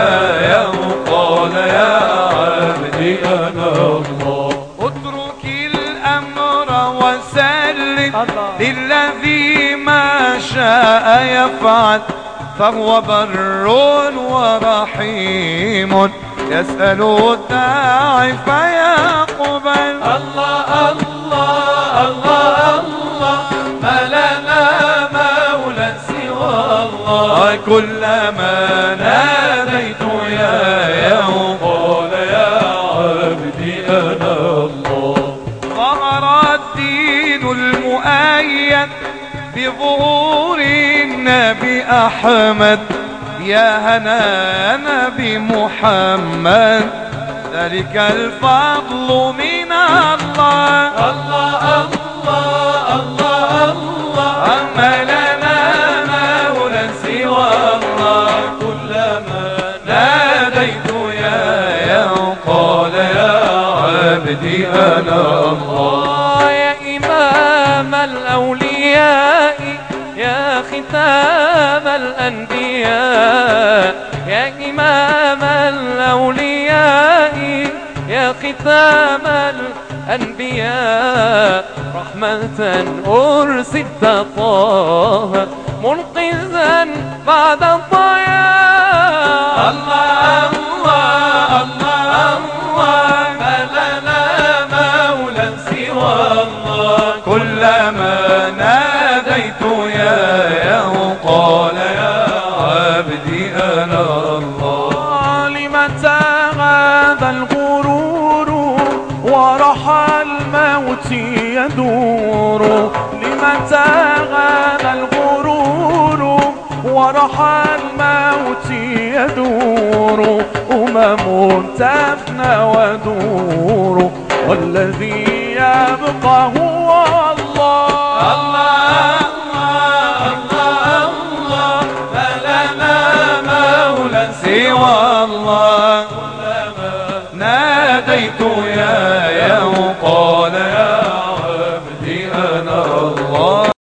قال يا عبدي أنا الله. اترك الأمر وسلم للذي ما شاء يفعل، فهو بر ورحيم يسأل الداعي فيقبل. الله الله الله الله، ما لنا مولى سوى الله. كلما ناديت يا قال يا عبدي أنا الله. ظهر الدين المؤيد بظهور النبي أحمد، يا هنا نبي محمد ذلك الفضل من الله. الله الله الله الله، ما لنا مولى سوى الله. كلما ناديت يا قال يا عبدي أنا الله. يا إمام الأولياء يا ختام الأنبياء، يا إمام الأولياء يا ختام الأنبياء، رحمة أرسلت طه منقذا بعد الضياء. الله الله الله الله، ما لنا مولى سوى الله. كلما ناديت يا قال يا عبدي أنا الله. لمتى غاب الغرور ورحى الموت يدور، لمتى غاب الغرور ورحى الموت يدور، تفنى ودور، والذي يبقى هو الله. الله الله الله، ما لنا مولى سوى الله. كلما ناديت يا